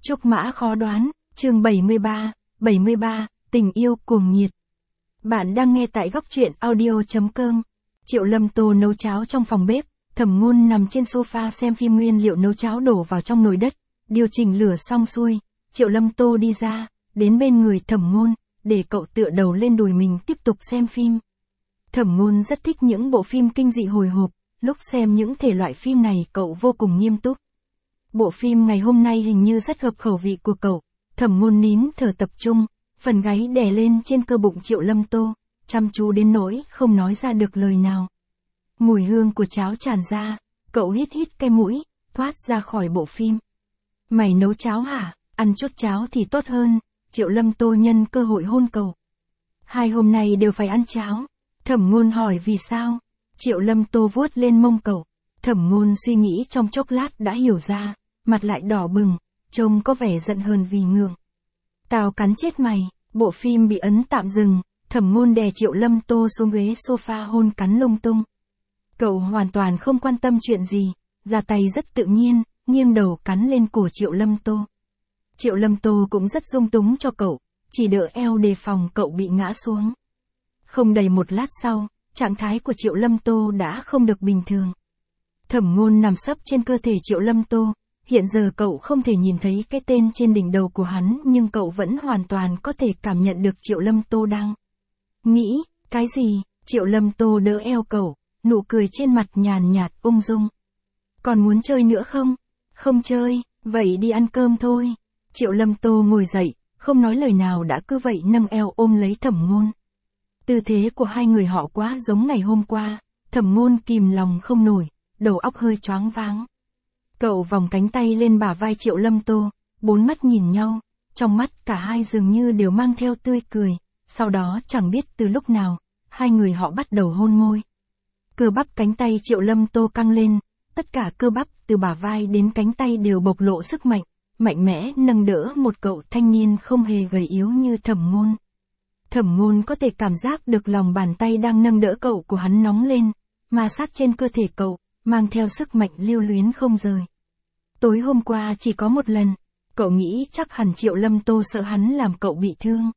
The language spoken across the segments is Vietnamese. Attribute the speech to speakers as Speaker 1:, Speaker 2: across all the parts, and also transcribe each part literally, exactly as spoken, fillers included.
Speaker 1: Trúc mã khó đoán, chương bảy mươi ba, bảy mươi ba, tình yêu cuồng nhiệt. Bạn đang nghe tại góc truyện audio.com. Triệu Lâm Tô nấu cháo trong phòng bếp, Thẩm Ngôn nằm trên sofa xem phim, nguyên liệu nấu cháo đổ vào trong nồi đất, điều chỉnh lửa xong xuôi, Triệu Lâm Tô đi ra, đến bên người Thẩm Ngôn, để cậu tựa đầu lên đùi mình tiếp tục xem phim. Thẩm Ngôn rất thích những bộ phim kinh dị hồi hộp, lúc xem những thể loại phim này cậu vô cùng nghiêm túc. Bộ phim ngày hôm nay hình như rất hợp khẩu vị của cậu. Thẩm Ngôn nín thở tập trung, phần gáy đè lên trên cơ bụng Triệu Lâm Tô, chăm chú đến nỗi không nói ra được lời nào. Mùi hương của cháo tràn ra, cậu hít hít cái mũi, thoát ra khỏi bộ phim. Mày nấu cháo hả? Ăn chút cháo thì tốt hơn. Triệu Lâm Tô nhân cơ hội hôn cậu. Hai hôm nay đều phải ăn cháo. Thẩm Ngôn hỏi vì sao? Triệu Lâm Tô vuốt lên mông cậu. Thẩm Ngôn suy nghĩ trong chốc lát đã hiểu ra, mặt lại đỏ bừng, trông có vẻ giận hờn vì ngượng. Tao cắn chết mày. Bộ phim bị ấn tạm dừng, Thẩm Ngôn đè Triệu Lâm Tô xuống ghế sofa hôn cắn lung tung. Cậu hoàn toàn không quan tâm chuyện gì, ra tay rất tự nhiên, nghiêng đầu cắn lên cổ Triệu Lâm Tô. Triệu Lâm Tô cũng rất dung túng cho cậu, chỉ đỡ eo đề phòng cậu bị ngã xuống. Không đầy một lát sau, trạng thái của Triệu Lâm Tô đã không được bình thường. Thẩm Ngôn nằm sấp trên cơ thể Triệu Lâm Tô, hiện giờ cậu không thể nhìn thấy cái tên trên đỉnh đầu của hắn, nhưng cậu vẫn hoàn toàn có thể cảm nhận được Triệu Lâm Tô đang nghĩ, cái gì? Triệu Lâm Tô đỡ eo cậu, nụ cười trên mặt nhàn nhạt ung dung. Còn muốn chơi nữa không? Không chơi, vậy đi ăn cơm thôi. Triệu Lâm Tô ngồi dậy, không nói lời nào đã cứ vậy nâng eo ôm lấy Thẩm Ngôn. Tư thế của hai người họ quá giống ngày hôm qua, Thẩm Ngôn kìm lòng không nổi, đầu óc hơi choáng váng. Cậu vòng cánh tay lên bả vai Triệu Lâm Tô, bốn mắt nhìn nhau, trong mắt cả hai dường như đều mang theo tươi cười, sau đó chẳng biết từ lúc nào, hai người họ bắt đầu hôn môi. Cơ bắp cánh tay Triệu Lâm Tô căng lên, tất cả cơ bắp từ bả vai đến cánh tay đều bộc lộ sức mạnh, mạnh mẽ nâng đỡ một cậu thanh niên không hề gầy yếu như Thẩm Ngôn. Thẩm Ngôn có thể cảm giác được lòng bàn tay đang nâng đỡ cậu của hắn nóng lên, ma sát trên cơ thể cậu, mang theo sức mạnh lưu luyến không rời. Tối hôm qua chỉ có một lần, cậu nghĩ chắc hẳn Triệu Lâm Tô sợ hắn làm cậu bị thương.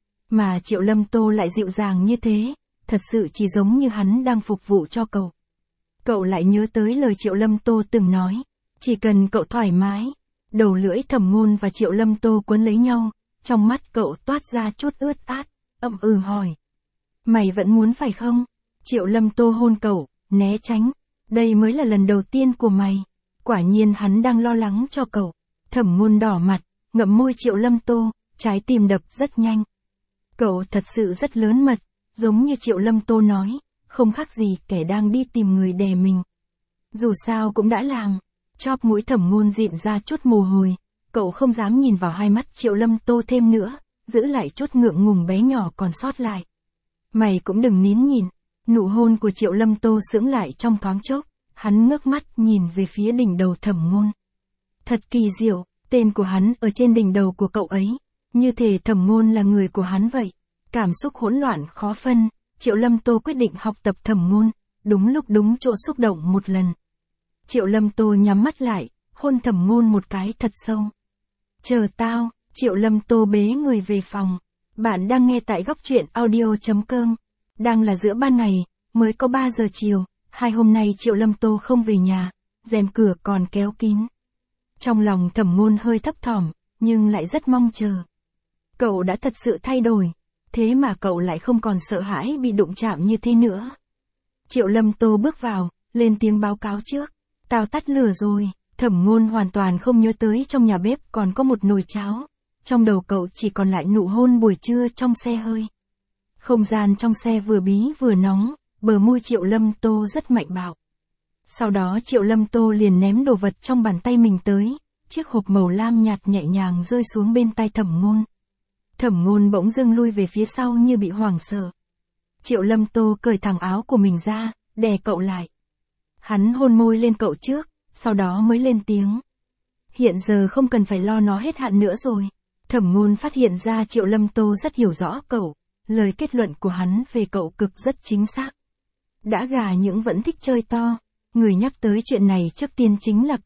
Speaker 1: Mà Triệu Lâm Tô lại dịu dàng như thế, thật sự chỉ giống như hắn đang phục vụ cho cậu. Cậu lại nhớ tới lời Triệu Lâm Tô từng nói, chỉ cần cậu thoải mái. Đầu lưỡi Thẩm Ngôn và Triệu Lâm Tô quấn lấy nhau, trong mắt cậu toát ra chút ướt át, ậm ừ hỏi. Mày vẫn muốn phải không? Triệu Lâm Tô hôn cậu, né tránh. Đây mới là lần đầu tiên của mày. Quả nhiên hắn đang lo lắng cho cậu. Thẩm Ngôn đỏ mặt, ngậm môi Triệu Lâm Tô, trái tim đập rất nhanh. Cậu thật sự rất lớn mật, giống như Triệu Lâm Tô nói, không khác gì kẻ đang đi tìm người đè mình. Dù sao cũng đã làm. Chóp mũi Thẩm Ngôn dịn ra chút mồ hôi, cậu không dám nhìn vào hai mắt Triệu Lâm Tô thêm nữa, giữ lại chút ngượng ngùng bé nhỏ còn sót lại. Mày cũng đừng nín nhìn. Nụ hôn của Triệu Lâm Tô sững lại trong thoáng chốc, hắn ngước mắt nhìn về phía đỉnh đầu Thẩm Ngôn. Thật kỳ diệu, tên của hắn ở trên đỉnh đầu của cậu ấy, như thể Thẩm Ngôn là người của hắn vậy. Cảm xúc hỗn loạn khó phân, Triệu Lâm Tô quyết định học tập Thẩm Ngôn, đúng lúc đúng chỗ xúc động một lần. Triệu Lâm Tô nhắm mắt lại, hôn Thẩm Ngôn một cái thật sâu. Chờ tao. Triệu Lâm Tô bế người về phòng. Bạn đang nghe tại góc truyện audio.com. Đang là giữa ban ngày, mới có ba giờ chiều, hai hôm nay Triệu Lâm Tô không về nhà, rèm cửa còn kéo kín. Trong lòng Thẩm Ngôn hơi thấp thỏm, nhưng lại rất mong chờ. Cậu đã thật sự thay đổi, thế mà cậu lại không còn sợ hãi bị đụng chạm như thế nữa. Triệu Lâm Tô bước vào, lên tiếng báo cáo trước. Tao tắt lửa rồi. Thẩm Ngôn hoàn toàn không nhớ tới trong nhà bếp còn có một nồi cháo. Trong đầu cậu chỉ còn lại nụ hôn buổi trưa trong xe hơi. Không gian trong xe vừa bí vừa nóng, bờ môi Triệu Lâm Tô rất mạnh bạo. Sau đó Triệu Lâm Tô liền ném đồ vật trong bàn tay mình tới, chiếc hộp màu lam nhạt nhẹ nhàng rơi xuống bên tai Thẩm Ngôn. Thẩm Ngôn bỗng dưng lui về phía sau như bị hoảng sợ. Triệu Lâm Tô cởi thẳng áo của mình ra, đè cậu lại. Hắn hôn môi lên cậu trước, sau đó mới lên tiếng. Hiện giờ không cần phải lo nó hết hạn nữa rồi. Thẩm Ngôn phát hiện ra Triệu Lâm Tô rất hiểu rõ cậu, lời kết luận của hắn về cậu cực rất chính xác. Đã gà những vẫn thích chơi to, người nhắc tới chuyện này trước tiên chính là cậu,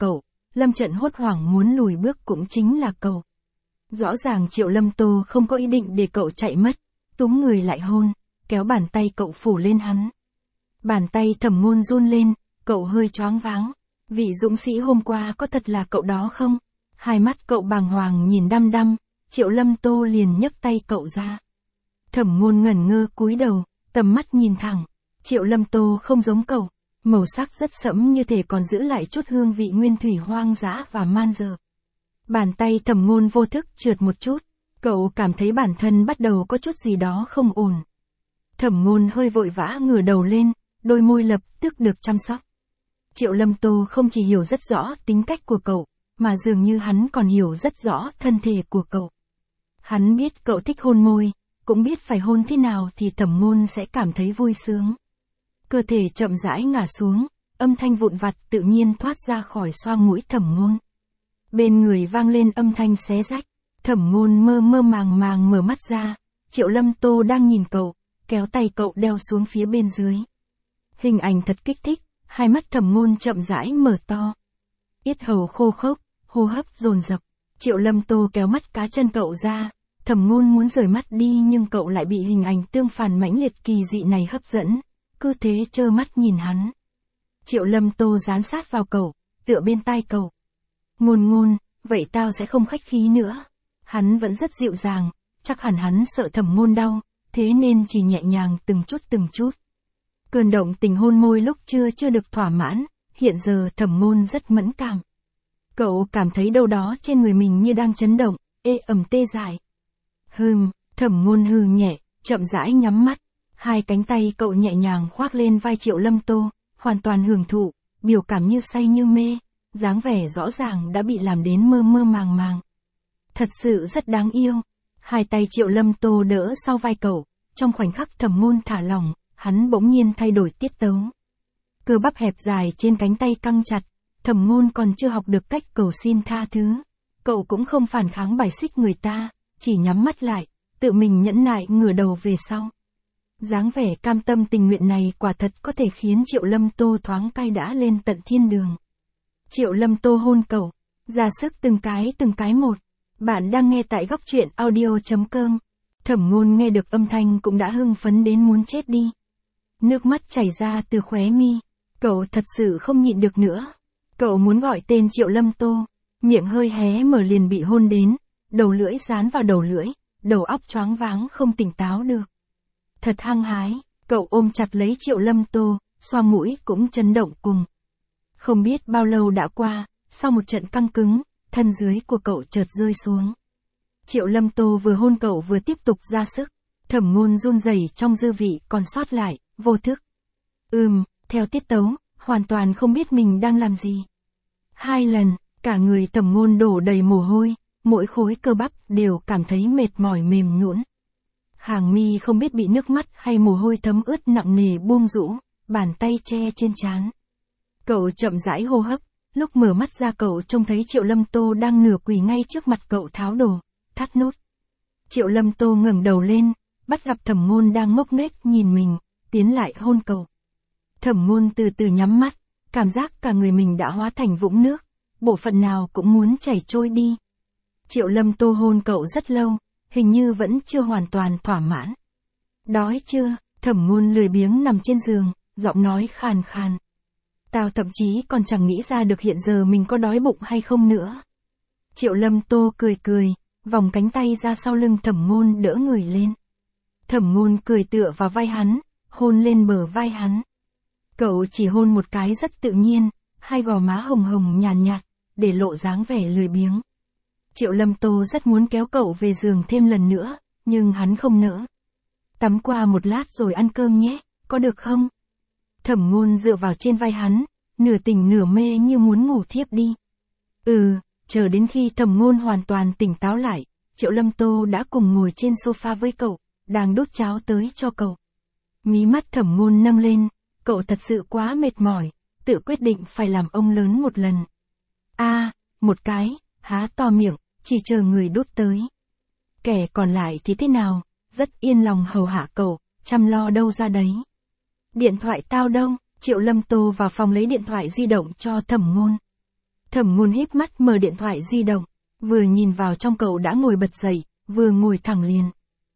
Speaker 1: Lâm Trận hốt hoảng muốn lùi bước cũng chính là cậu. Rõ ràng Triệu Lâm Tô không có ý định để cậu chạy mất, túm người lại hôn, kéo bàn tay cậu phủ lên hắn. Bàn tay Thẩm Ngôn run lên, cậu hơi choáng váng. Vị dũng sĩ hôm qua có thật là cậu đó không? Hai mắt cậu bàng hoàng nhìn đăm đăm, Triệu Lâm Tô liền nhấc tay cậu ra. Thẩm Ngôn ngẩn ngơ cúi đầu, tầm mắt nhìn thẳng. Triệu Lâm Tô không giống cậu, màu sắc rất sẫm như thể còn giữ lại chút hương vị nguyên thủy hoang dã và man dợ. Bàn tay Thẩm Ngôn vô thức trượt một chút, cậu cảm thấy bản thân bắt đầu có chút gì đó không ổn. Thẩm Ngôn hơi vội vã ngửa đầu lên, đôi môi lập tức được chăm sóc. Triệu Lâm Tô không chỉ hiểu rất rõ tính cách của cậu, mà dường như hắn còn hiểu rất rõ thân thể của cậu. Hắn biết cậu thích hôn môi, cũng biết phải hôn thế nào thì Thẩm Ngôn sẽ cảm thấy vui sướng. Cơ thể chậm rãi ngả xuống, âm thanh vụn vặt tự nhiên thoát ra khỏi xoang mũi Thẩm Ngôn. Bên người vang lên âm thanh xé rách, Thẩm Ngôn mơ mơ màng màng mở mắt ra, Triệu Lâm Tô đang nhìn cậu, kéo tay cậu đeo xuống phía bên dưới. Hình ảnh thật kích thích, hai mắt Thẩm Ngôn chậm rãi mở to. Yết hầu khô khốc, hô hấp dồn dập. Triệu Lâm Tô kéo mắt cá chân cậu ra, Thẩm Ngôn muốn rời mắt đi nhưng cậu lại bị hình ảnh tương phản mãnh liệt kỳ dị này hấp dẫn, cứ thế trơ mắt nhìn hắn. Triệu Lâm Tô dán sát vào cậu, tựa bên tai cậu. Ngôn Ngôn, vậy tao sẽ không khách khí nữa. Hắn vẫn rất dịu dàng, chắc hẳn hắn sợ Thẩm Ngôn đau, thế nên chỉ nhẹ nhàng từng chút từng chút. Cơn động tình hôn môi lúc chưa chưa được thỏa mãn, hiện giờ Thẩm Ngôn rất mẫn cảm. Cậu cảm thấy đâu đó trên người mình như đang chấn động, ê ẩm tê dại. Hừm, Thẩm Ngôn hừ nhẹ, chậm rãi nhắm mắt. Hai cánh tay cậu nhẹ nhàng khoác lên vai Triệu Lâm Tô, hoàn toàn hưởng thụ, biểu cảm như say như mê, dáng vẻ rõ ràng đã bị làm đến mơ mơ màng màng. Thật sự rất đáng yêu. Hai tay Triệu Lâm Tô đỡ sau vai cậu, trong khoảnh khắc Thẩm Ngôn thả lỏng, hắn bỗng nhiên thay đổi tiết tấu. Cơ bắp hẹp dài trên cánh tay căng chặt, Thẩm Ngôn còn chưa học được cách cầu xin tha thứ. Cậu cũng không phản kháng bài xích người ta, chỉ nhắm mắt lại, tự mình nhẫn nại ngửa đầu về sau. Dáng vẻ cam tâm tình nguyện này quả thật có thể khiến Triệu Lâm Tô thoáng cay đã lên tận thiên đường. Triệu Lâm Tô hôn cậu, ra sức từng cái từng cái một. Bạn đang nghe tại góc truyện audio chấm com. Thẩm Ngôn nghe được âm thanh cũng đã hưng phấn đến muốn chết đi. Nước mắt chảy ra từ khóe mi. Cậu thật sự không nhịn được nữa. Cậu muốn gọi tên Triệu Lâm Tô. Miệng hơi hé mở liền bị hôn đến. Đầu lưỡi dán vào đầu lưỡi. Đầu óc choáng váng không tỉnh táo được. Thật hăng hái. Cậu ôm chặt lấy Triệu Lâm Tô. Xoa mũi cũng chấn động cùng. Không biết bao lâu đã qua. Sau một trận căng cứng, thân dưới của cậu chợt rơi xuống. Triệu Lâm Tô vừa hôn cậu vừa tiếp tục ra sức. Thẩm Ngôn run rẩy trong dư vị còn sót lại, vô thức. Ừm, theo tiết tấu, hoàn toàn không biết mình đang làm gì. Hai lần, cả người Thẩm Ngôn đổ đầy mồ hôi, mỗi khối cơ bắp đều cảm thấy mệt mỏi mềm nhũn. Hàng mi không biết bị nước mắt hay mồ hôi thấm ướt nặng nề buông rũ, bàn tay che trên trán. Cậu chậm rãi hô hấp, lúc mở mắt ra cậu trông thấy Triệu Lâm Tô đang nửa quỳ ngay trước mặt cậu tháo đồ, thắt nút. Triệu Lâm Tô ngẩng đầu lên, bắt gặp Thẩm Ngôn đang ngốc nghếch nhìn mình, tiến lại hôn cậu. Thẩm Ngôn từ từ nhắm mắt, cảm giác cả người mình đã hóa thành vũng nước, bộ phận nào cũng muốn chảy trôi đi. Triệu Lâm Tô hôn cậu rất lâu, hình như vẫn chưa hoàn toàn thỏa mãn. Đói chưa? Thẩm Ngôn lười biếng nằm trên giường, giọng nói khàn khàn. Tao thậm chí còn chẳng nghĩ ra được hiện giờ mình có đói bụng hay không nữa. Triệu Lâm Tô cười cười, vòng cánh tay ra sau lưng Thẩm Ngôn đỡ người lên. Thẩm Ngôn cười tựa vào vai hắn, hôn lên bờ vai hắn. Cậu chỉ hôn một cái rất tự nhiên, hai gò má hồng hồng nhàn nhạt, để lộ dáng vẻ lười biếng. Triệu Lâm Tô rất muốn kéo cậu về giường thêm lần nữa, nhưng hắn không nỡ. Tắm qua một lát rồi ăn cơm nhé, có được không? Thẩm Ngôn dựa vào trên vai hắn, nửa tỉnh nửa mê như muốn ngủ thiếp đi. Ừ, chờ đến khi Thẩm Ngôn hoàn toàn tỉnh táo lại, Triệu Lâm Tô đã cùng ngồi trên sofa với cậu, đang đút cháo tới cho cậu. Mí mắt Thẩm Ngôn nâng lên, cậu thật sự quá mệt mỏi, tự quyết định phải làm ông lớn một lần. A, à, một cái, há to miệng, chỉ chờ người đút tới. Kẻ còn lại thì thế nào, rất yên lòng hầu hạ cậu, chăm lo đâu ra đấy. Điện thoại tao đâu? Triệu Lâm Tô vào phòng lấy điện thoại di động cho Thẩm Ngôn. Thẩm Ngôn híp mắt mở điện thoại di động, vừa nhìn vào trong cậu đã ngồi bật dậy, vừa ngồi thẳng liền.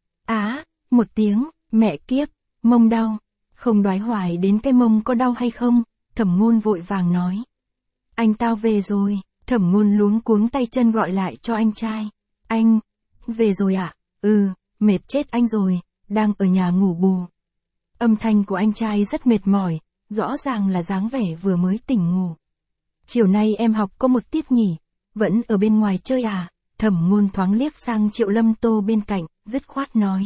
Speaker 1: Á, một tiếng, mẹ kiếp, mông đau, không đoái hoài đến cái mông có đau hay không, Thẩm Ngôn vội vàng nói. Anh tao về rồi, Thẩm Ngôn luống cuống tay chân gọi lại cho anh trai. Anh, về rồi ạ, à? Ừ, mệt chết anh rồi, đang ở nhà ngủ bù. Âm thanh của anh trai rất mệt mỏi, rõ ràng là dáng vẻ vừa mới tỉnh ngủ. Chiều nay em học có một tiết nghỉ, vẫn ở bên ngoài chơi à? Thẩm Ngôn thoáng liếc sang Triệu Lâm Tô bên cạnh, dứt khoát nói.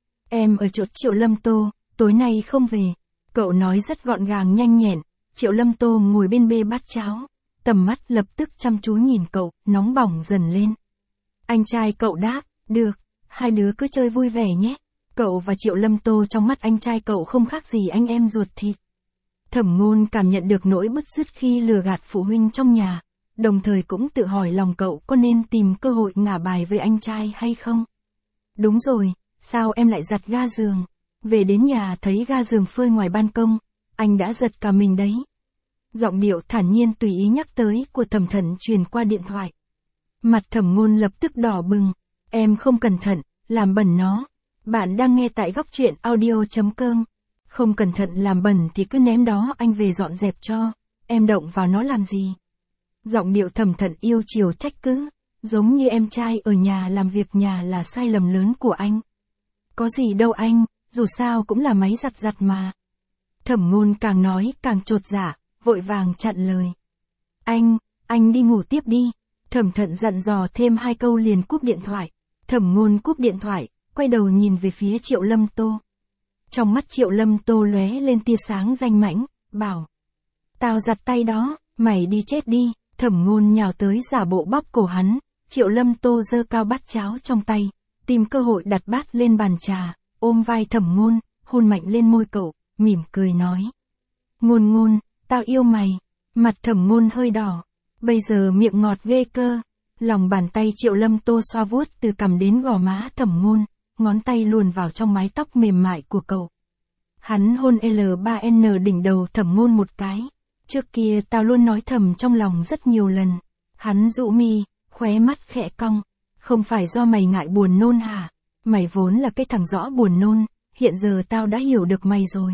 Speaker 1: Em ở chỗ Triệu Lâm Tô, tối nay không về. Cậu nói rất gọn gàng nhanh nhẹn. Triệu Lâm Tô ngồi bên bê bát cháo, tầm mắt lập tức chăm chú nhìn cậu, nóng bỏng dần lên. Anh trai cậu đáp, được, hai đứa cứ chơi vui vẻ nhé. Cậu và Triệu Lâm Tô trong mắt anh trai cậu không khác gì anh em ruột thịt. Thẩm Ngôn cảm nhận được nỗi bứt rứt khi lừa gạt phụ huynh trong nhà, đồng thời cũng tự hỏi lòng cậu có nên tìm cơ hội ngả bài với anh trai hay không. Đúng rồi, sao em lại giặt ga giường? Về đến nhà thấy ga giường phơi ngoài ban công, anh đã giật cả mình đấy. Giọng điệu thản nhiên tùy ý nhắc tới của Thẩm Thận truyền qua điện thoại. Mặt Thẩm Ngôn lập tức đỏ bừng, em không cẩn thận, làm bẩn nó. Bạn đang nghe tại góc truyện audio chấm com. Không cẩn thận làm bẩn thì cứ ném đó anh về dọn dẹp cho, em động vào nó làm gì? Giọng điệu Thẩm Thận yêu chiều trách cứ, giống như em trai ở nhà làm việc nhà là sai lầm lớn của anh. Có gì đâu anh, dù sao cũng là máy giặt giặt mà. Thẩm Ngôn càng nói càng chột dạ, vội vàng chặn lời. Anh, anh đi ngủ tiếp đi. Thẩm Thận dặn dò thêm hai câu liền cúp điện thoại. Thẩm Ngôn cúp điện thoại, quay đầu nhìn về phía Triệu Lâm Tô. Trong mắt Triệu Lâm Tô lóe lên tia sáng danh mãnh, bảo. Tao giặt tay đó, mày đi chết đi. Thẩm Ngôn nhào tới giả bộ bóp cổ hắn. Triệu Lâm Tô giơ cao bát cháo trong tay, tìm cơ hội đặt bát lên bàn trà, ôm vai Thẩm Ngôn, hôn mạnh lên môi cậu, mỉm cười nói. Ngôn Ngôn, tao yêu mày. Mặt Thẩm Ngôn hơi đỏ, bây giờ miệng ngọt ghê cơ. Lòng bàn tay Triệu Lâm Tô xoa vuốt từ cằm đến gò má Thẩm Ngôn, ngón tay luồn vào trong mái tóc mềm mại của cậu. Hắn hôn L ba N đỉnh đầu Thẩm Ngôn một cái. Trước kia tao luôn nói thầm trong lòng rất nhiều lần. Hắn dụ mi, khóe mắt khẽ cong. Không phải do mày ngại buồn nôn hả? Mày vốn là cái thằng rõ buồn nôn, hiện giờ tao đã hiểu được mày rồi.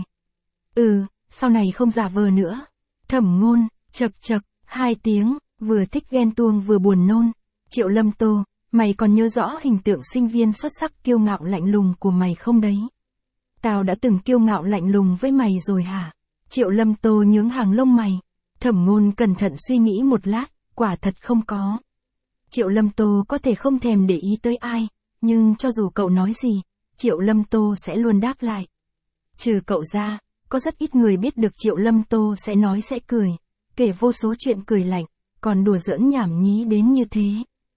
Speaker 1: Ừ, sau này không giả vờ nữa. Thẩm Ngôn, chật chật, hai tiếng, vừa thích ghen tuông vừa buồn nôn. Triệu Lâm Tô, mày còn nhớ rõ hình tượng sinh viên xuất sắc kiêu ngạo lạnh lùng của mày không đấy? Tao đã từng kiêu ngạo lạnh lùng với mày rồi hả? Triệu Lâm Tô nhướng hàng lông mày. Thẩm Ngôn cẩn thận suy nghĩ một lát, quả thật không có. Triệu Lâm Tô có thể không thèm để ý tới ai, nhưng cho dù cậu nói gì, Triệu Lâm Tô sẽ luôn đáp lại. Trừ cậu ra, có rất ít người biết được Triệu Lâm Tô sẽ nói sẽ cười, kể vô số chuyện cười lạnh, còn đùa giỡn nhảm nhí đến như thế.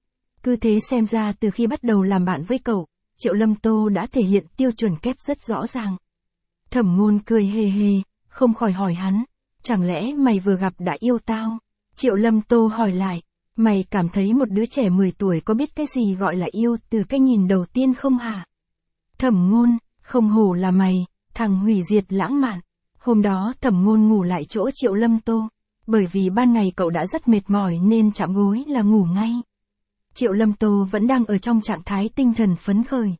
Speaker 1: Cứ thế xem ra từ khi bắt đầu làm bạn với cậu, Triệu Lâm Tô đã thể hiện tiêu chuẩn kép rất rõ ràng. Thẩm Ngôn cười hề hề, không khỏi hỏi hắn, chẳng lẽ mày vừa gặp đã yêu tao? Triệu Lâm Tô hỏi lại, mày cảm thấy một đứa trẻ mười tuổi có biết cái gì gọi là yêu từ cái nhìn đầu tiên không hả? Thẩm Ngôn, không hổ là mày, thằng hủy diệt lãng mạn. Hôm đó Thẩm Ngôn ngủ lại chỗ Triệu Lâm Tô, bởi vì ban ngày cậu đã rất mệt mỏi nên chạm gối là ngủ ngay. Triệu Lâm Tô vẫn đang ở trong trạng thái tinh thần phấn khởi.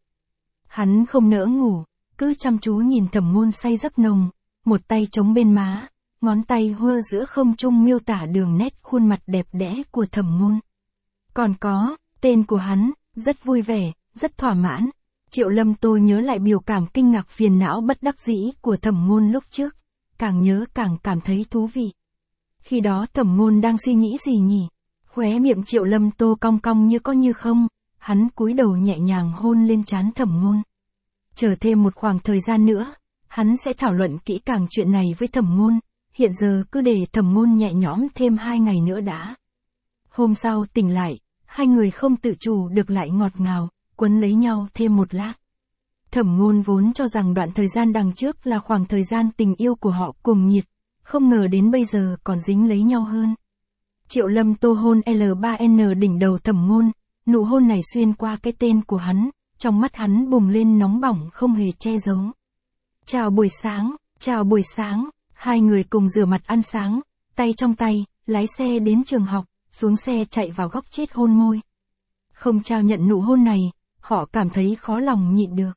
Speaker 1: Hắn không nỡ ngủ, cứ chăm chú nhìn Thẩm Ngôn say giấc nồng, một tay chống bên má, ngón tay hơ giữa không trung miêu tả đường nét khuôn mặt đẹp đẽ của Thẩm Ngôn. Còn có, tên của hắn, rất vui vẻ, rất thỏa mãn. Triệu Lâm Tô nhớ lại biểu cảm kinh ngạc phiền não bất đắc dĩ của Thẩm Ngôn lúc trước, càng nhớ càng cảm thấy thú vị. Khi đó Thẩm Ngôn đang suy nghĩ gì nhỉ? Khóe miệng Triệu Lâm Tô cong cong như có như không, hắn cúi đầu nhẹ nhàng hôn lên trán Thẩm Ngôn. Chờ thêm một khoảng thời gian nữa, hắn sẽ thảo luận kỹ càng chuyện này với Thẩm Ngôn, hiện giờ cứ để Thẩm Ngôn nhẹ nhõm thêm hai ngày nữa đã. Hôm sau tỉnh lại, hai người không tự chủ được lại ngọt ngào, quấn lấy nhau thêm một lát. Thẩm Ngôn vốn cho rằng đoạn thời gian đằng trước là khoảng thời gian tình yêu của họ cùng nhiệt, không ngờ đến bây giờ còn dính lấy nhau hơn. Triệu Lâm Tô hôn L ba N đỉnh đầu Thẩm Ngôn, nụ hôn này xuyên qua cái tên của hắn, trong mắt hắn bùng lên nóng bỏng không hề che giấu. Chào buổi sáng, chào buổi sáng, hai người cùng rửa mặt ăn sáng, tay trong tay, lái xe đến trường học, xuống xe chạy vào góc chết hôn môi. Không trao nhận nụ hôn này, họ cảm thấy khó lòng nhịn được.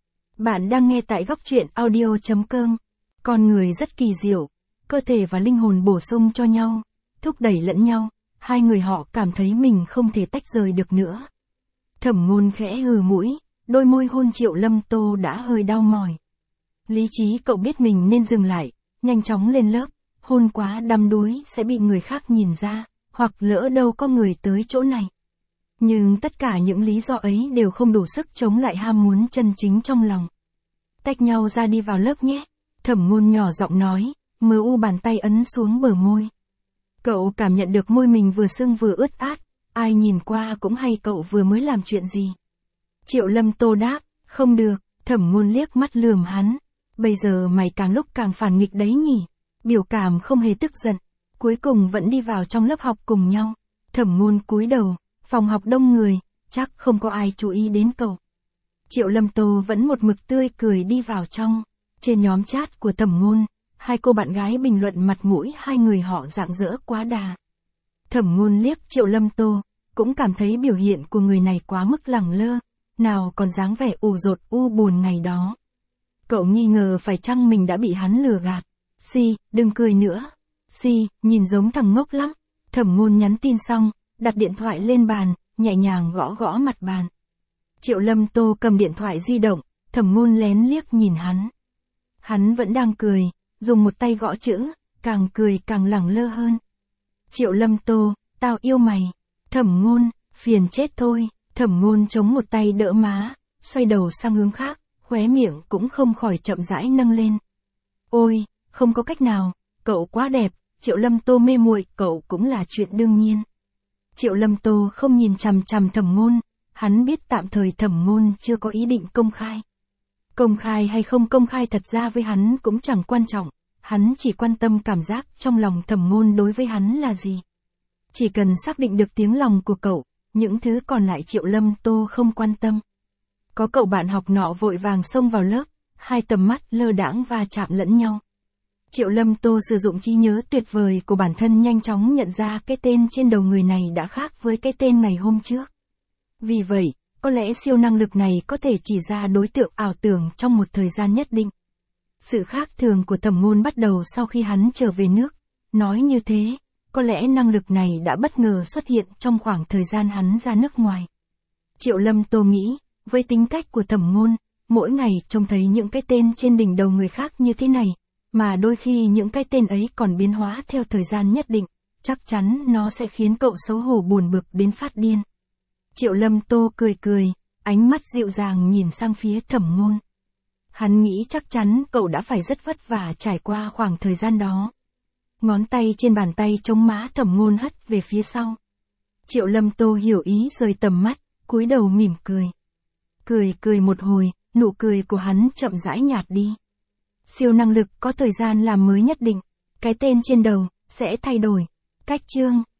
Speaker 1: Bạn đang nghe tại góc truyện audio.com. Con người rất kỳ diệu, cơ thể và linh hồn bổ sung cho nhau, thúc đẩy lẫn nhau, hai người họ cảm thấy mình không thể tách rời được nữa. Thẩm Ngôn khẽ hừ mũi, đôi môi hôn Triệu Lâm Tô đã hơi đau mỏi. Lý trí cậu biết mình nên dừng lại, nhanh chóng lên lớp, hôn quá đắm đuối sẽ bị người khác nhìn ra, hoặc lỡ đâu có người tới chỗ này. Nhưng tất cả những lý do ấy đều không đủ sức chống lại ham muốn chân chính trong lòng. Tách nhau ra đi vào lớp nhé, Thẩm Ngôn nhỏ giọng nói, mờ u bàn tay ấn xuống bờ môi. Cậu cảm nhận được môi mình vừa sưng vừa ướt át, ai nhìn qua cũng hay cậu vừa mới làm chuyện gì. Triệu Lâm Tô đáp, không được, Thẩm Ngôn liếc mắt lườm hắn. Bây giờ mày càng lúc càng phản nghịch đấy nhỉ. Biểu cảm không hề tức giận, cuối cùng vẫn đi vào trong lớp học cùng nhau. Thẩm Ngôn cúi đầu, phòng học đông người, chắc không có ai chú ý đến cậu. Triệu Lâm Tô vẫn một mực tươi cười đi vào trong. Trên nhóm chat của Thẩm Ngôn, hai cô bạn gái bình luận mặt mũi hai người họ rạng rỡ quá đà. Thẩm Ngôn liếc Triệu Lâm Tô, cũng cảm thấy biểu hiện của người này quá mức lẳng lơ, nào còn dáng vẻ ủ rột u buồn ngày đó. Cậu nghi ngờ phải chăng mình đã bị hắn lừa gạt. Si, đừng cười nữa. Si, nhìn giống thằng ngốc lắm. Thẩm Ngôn nhắn tin xong, đặt điện thoại lên bàn, nhẹ nhàng gõ gõ mặt bàn. Triệu Lâm Tô cầm điện thoại di động, Thẩm Ngôn lén liếc nhìn hắn. Hắn vẫn đang cười, dùng một tay gõ chữ, càng cười càng lẳng lơ hơn. Triệu Lâm Tô, tao yêu mày. Thẩm Ngôn, phiền chết thôi. Thẩm Ngôn chống một tay đỡ má, xoay đầu sang hướng khác, khóe miệng cũng không khỏi chậm rãi nâng lên. Ôi, không có cách nào, cậu quá đẹp, Triệu Lâm Tô mê muội cậu cũng là chuyện đương nhiên. Triệu Lâm Tô không nhìn chằm chằm Thẩm Ngôn, hắn biết tạm thời Thẩm Ngôn chưa có ý định công khai. Công khai hay không công khai thật ra với hắn cũng chẳng quan trọng, hắn chỉ quan tâm cảm giác trong lòng Thẩm Ngôn đối với hắn là gì. Chỉ cần xác định được tiếng lòng của cậu, những thứ còn lại Triệu Lâm Tô không quan tâm. Có cậu bạn học nọ vội vàng xông vào lớp, hai tầm mắt lơ đãng va chạm lẫn nhau. Triệu Lâm Tô sử dụng trí nhớ tuyệt vời của bản thân nhanh chóng nhận ra cái tên trên đầu người này đã khác với cái tên ngày hôm trước. Vì vậy, có lẽ siêu năng lực này có thể chỉ ra đối tượng ảo tưởng trong một thời gian nhất định. Sự khác thường của Thẩm Ngôn bắt đầu sau khi hắn trở về nước. Nói như thế, có lẽ năng lực này đã bất ngờ xuất hiện trong khoảng thời gian hắn ra nước ngoài. Triệu Lâm Tô nghĩ, với tính cách của Thẩm Ngôn, mỗi ngày trông thấy những cái tên trên đỉnh đầu người khác như thế này, mà đôi khi những cái tên ấy còn biến hóa theo thời gian nhất định, chắc chắn nó sẽ khiến cậu xấu hổ buồn bực đến phát điên. Triệu Lâm Tô cười cười, ánh mắt dịu dàng nhìn sang phía Thẩm Ngôn. Hắn nghĩ chắc chắn cậu đã phải rất vất vả trải qua khoảng thời gian đó. Ngón tay trên bàn tay chống má Thẩm Ngôn hất về phía sau. Triệu Lâm Tô hiểu ý rời tầm mắt, cúi đầu mỉm cười. Cười cười một hồi, nụ cười của hắn chậm rãi nhạt đi. Siêu năng lực có thời gian làm mới nhất định, cái tên trên đầu sẽ thay đổi. Cách chương